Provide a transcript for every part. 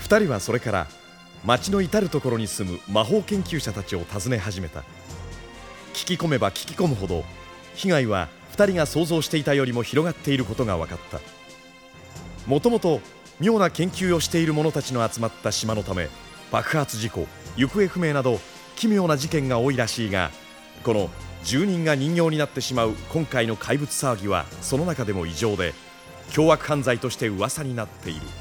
2人はそれから町の至る所に住む魔法研究者たちを訪ね始めた。聞き込めば聞き込むほど被害は2人が想像していたよりも広がっていることが分かった。もともと妙な研究をしている者たちの集まった島のため、爆発事故、行方不明など奇妙な事件が多いらしいが、この住人が人形になってしまう今回の怪物騒ぎはその中でも異常で、凶悪犯罪として噂になっている。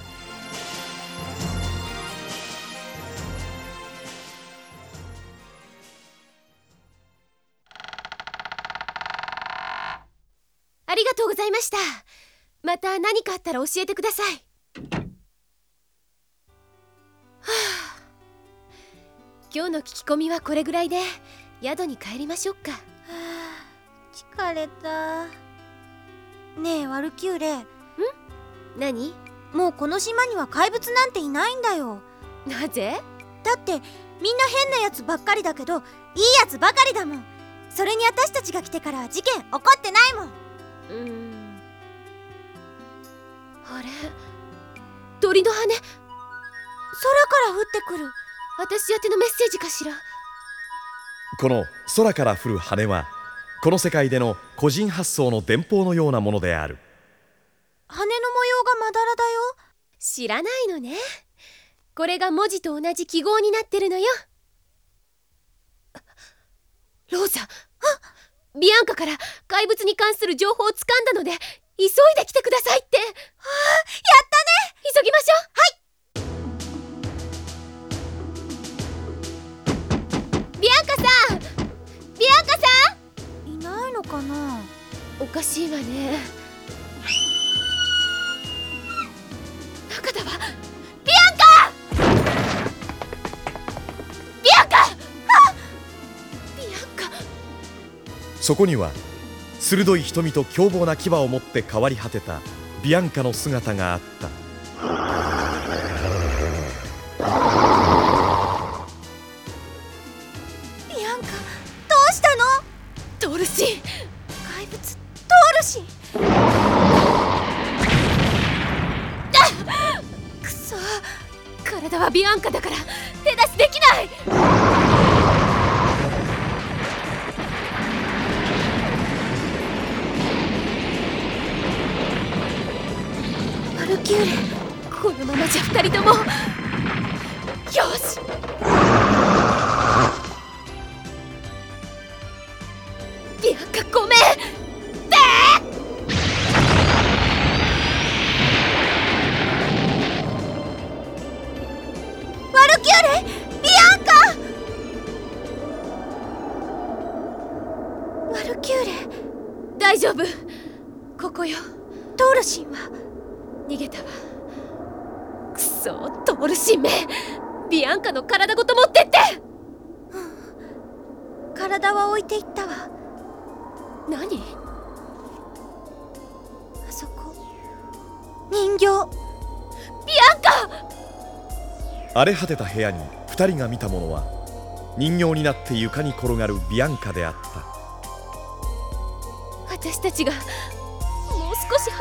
ありがとうございました。また何かあったら教えてください。今日の聞き込みはこれぐらいで宿に帰りましょうか。 疲れた。ねえワルキューレ。 何？ もうこの島には怪物なんていないんだよ。 なぜ？ だってみんな変なやつばっかりだけど、いいやつばかりだもん。それに私たちが来てから事件起こってないもん。 あれ、鳥の羽。 空から降ってくる私宛てのメッセージかしら。 この空から降る羽は、この世界での個人発想の電報のようなものである。 羽の模様がまだらだよ。 知らないのね。これが文字と同じ記号になってるのよ。ローザ、ビアンカから怪物に関する情報をつかんだので、急いで来てくださいって。やったね。急ぎましょう。ビアンカさん、ビアンカさん。いないのかな。 おかしいわね。中だわ。ビアンカ、ビアンカ、ビアンカ。 そこには鋭い瞳と凶暴な牙を持って変わり果てたビアンカの姿があった。 ビアンカ、どうしたの？ トールシン。 怪物トールシン。くそ。 体はビアンカだから手出しできない。ワルキューレ、このままじゃ2人とも。よし。ビアンカ、ごめん。 ワルキューレ、ビアンカ。ワルキューレ、 大丈夫。ここよ。 トールシンは逃げたわ。くそ、トールシンめ。ビアンカの体ごと持ってって。 体は置いていったわ。 何？ あそこ、人形。 ビアンカ。 荒れ果てた部屋に2人が見たものは、人形になって床に転がるビアンカであった。 私たちがもう少し